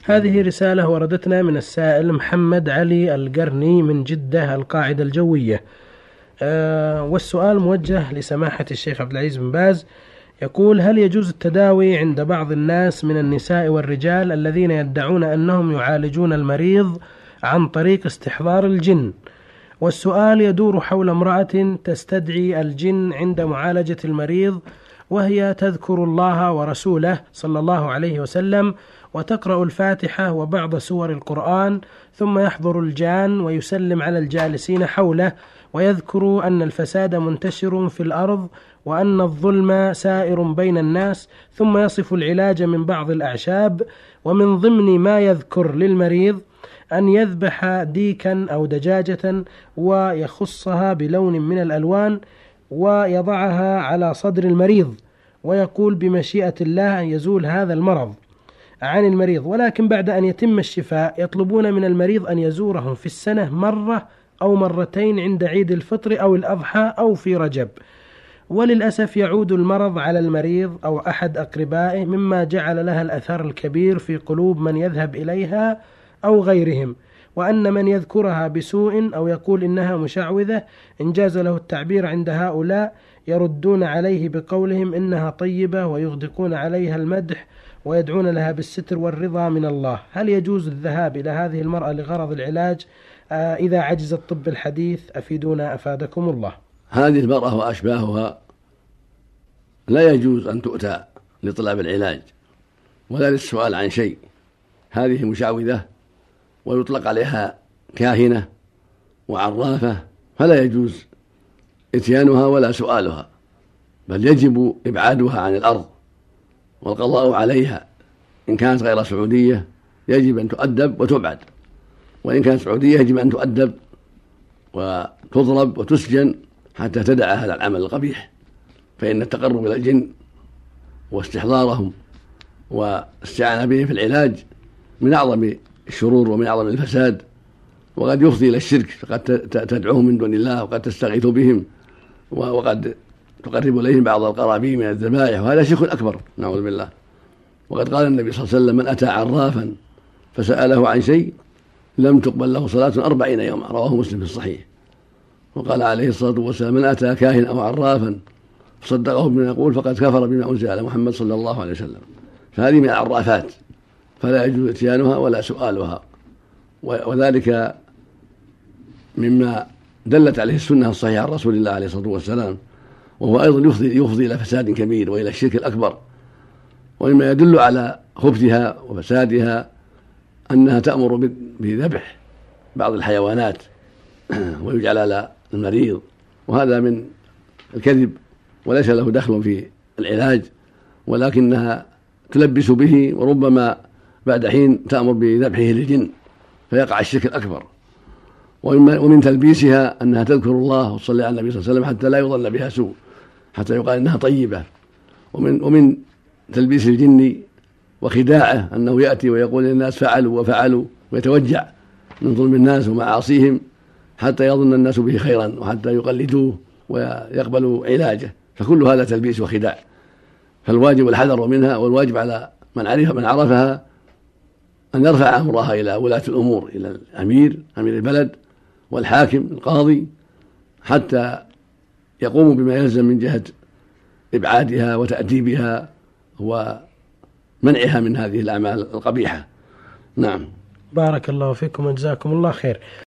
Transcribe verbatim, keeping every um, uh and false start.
هذه رسالة وردتنا من السائل محمد علي القرني من جدة القاعدة الجوية، أه والسؤال موجه لسماحة الشيخ عبد العزيز بن باز. يقول: هل يجوز التداوي عند بعض الناس من النساء والرجال الذين يدعون أنهم يعالجون المريض عن طريق استحضار الجن؟ والسؤال يدور حول امرأة تستدعي الجن عند معالجة المريض، وهي تذكر الله ورسوله صلى الله عليه وسلم وتقرأ الفاتحة وبعض سور القرآن، ثم يحضر الجان ويسلم على الجالسين حوله ويذكر أن الفساد منتشر في الأرض وأن الظلم سائر بين الناس، ثم يصف العلاج من بعض الأعشاب، ومن ضمن ما يذكر للمريض أن يذبح ديكا أو دجاجة ويخصها بلون من الألوان ويضعها على صدر المريض، ويقول بمشيئة الله يزول هذا المرض عن المريض، ولكن بعد أن يتم الشفاء يطلبون من المريض أن يزورهم في السنة مرة أو مرتين عند عيد الفطر أو الأضحى أو في رجب، وللأسف يعود المرض على المريض أو أحد أقربائه، مما جعل لها الأثر الكبير في قلوب من يذهب إليها أو غيرهم، وأن من يذكرها بسوء أو يقول إنها مشعوذة إن جاز له التعبير عند هؤلاء يردون عليه بقولهم إنها طيبة ويغدقون عليها المدح ويدعون لها بالستر والرضا من الله. هل يجوز الذهاب إلى هذه المرأة لغرض العلاج آه إذا عجز الطب الحديث؟ أفيدونا أفادكم الله. هذه المرأة وأشباهها لا يجوز أن تؤتى لطلب العلاج ولا للسؤال عن شيء. هذه مشعوذة ويطلق عليها كاهنة وعرافة، فلا يجوز اتيانها ولا سؤالها، بل يجب إبعادها عن الأرض والقضاء عليها. إن كانت غير سعودية يجب أن تؤدب وتبعد، وإن كانت سعودية يجب أن تؤدب وتضرب وتسجن حتى تدع هذا العمل القبيح، فإن التقرب إلى الجن واستحضارهم والاستعانة بهم في العلاج من أعظم الشرور ومن أعظم الفساد، وقد يفضي إلى الشرك، فقد تدعوهم من دون الله وقد تستغيث بهم وقد تقرب إليهم بعض القرابين من الذبائح، وهذا شرك أكبر نعوذ بالله. وقد قال النبي صلى الله عليه وسلم: من أتى عرافا فسأله عن شيء لم تقبل له صلاة أربعين يوما، رواه مسلم في الصحيح. وقال عليه الصلاة والسلام: من أتى كاهن أو عرافا فصدقه بما يقول فقد كفر بما أنزل على محمد صلى الله عليه وسلم. فهذه من العرافات، فلا يجوز اتيانها ولا سؤالها، وذلك مما دلت عليه السنة الصحيحة عن رسول الله عليه الصلاة والسلام، وهو أيضا يفضي, يفضي إلى فساد كبير وإلى الشرك الأكبر. ومما يدل على خبثها وفسادها أنها تأمر بذبح بعض الحيوانات ويجعل على المريض، وهذا من الكذب وليس له دخل في العلاج، ولكنها تلبس به، وربما بعد حين تأمر بذبحه للجن فيقع الشرك الأكبر. ومن تلبيسها أنها تذكر الله وتصلي على النبي صلى الله عليه وسلم حتى لا يظن بها سوء، حتى يقال إنها طيبة. ومن, ومن تلبيس الجن وخداعه أنه يأتي ويقول للناس فعلوا وفعلوا، ويتوجع من ظلم الناس ومعاصيهم حتى يظن الناس به خيرا وحتى يقلدوه ويقبلوا علاجه، فكل هذا تلبيس وخداع. فالواجب الحذر منها، والواجب على من عرف من عرفها أن يرفع أمرها إلى ولاة الأمور، إلى الأمير أمير البلد والحاكم القاضي، حتى يقوموا بما يلزم من جهة إبعادها وتأديبها ومنعها من هذه الأعمال القبيحة. نعم. بارك الله فيكم وجزاكم الله خير.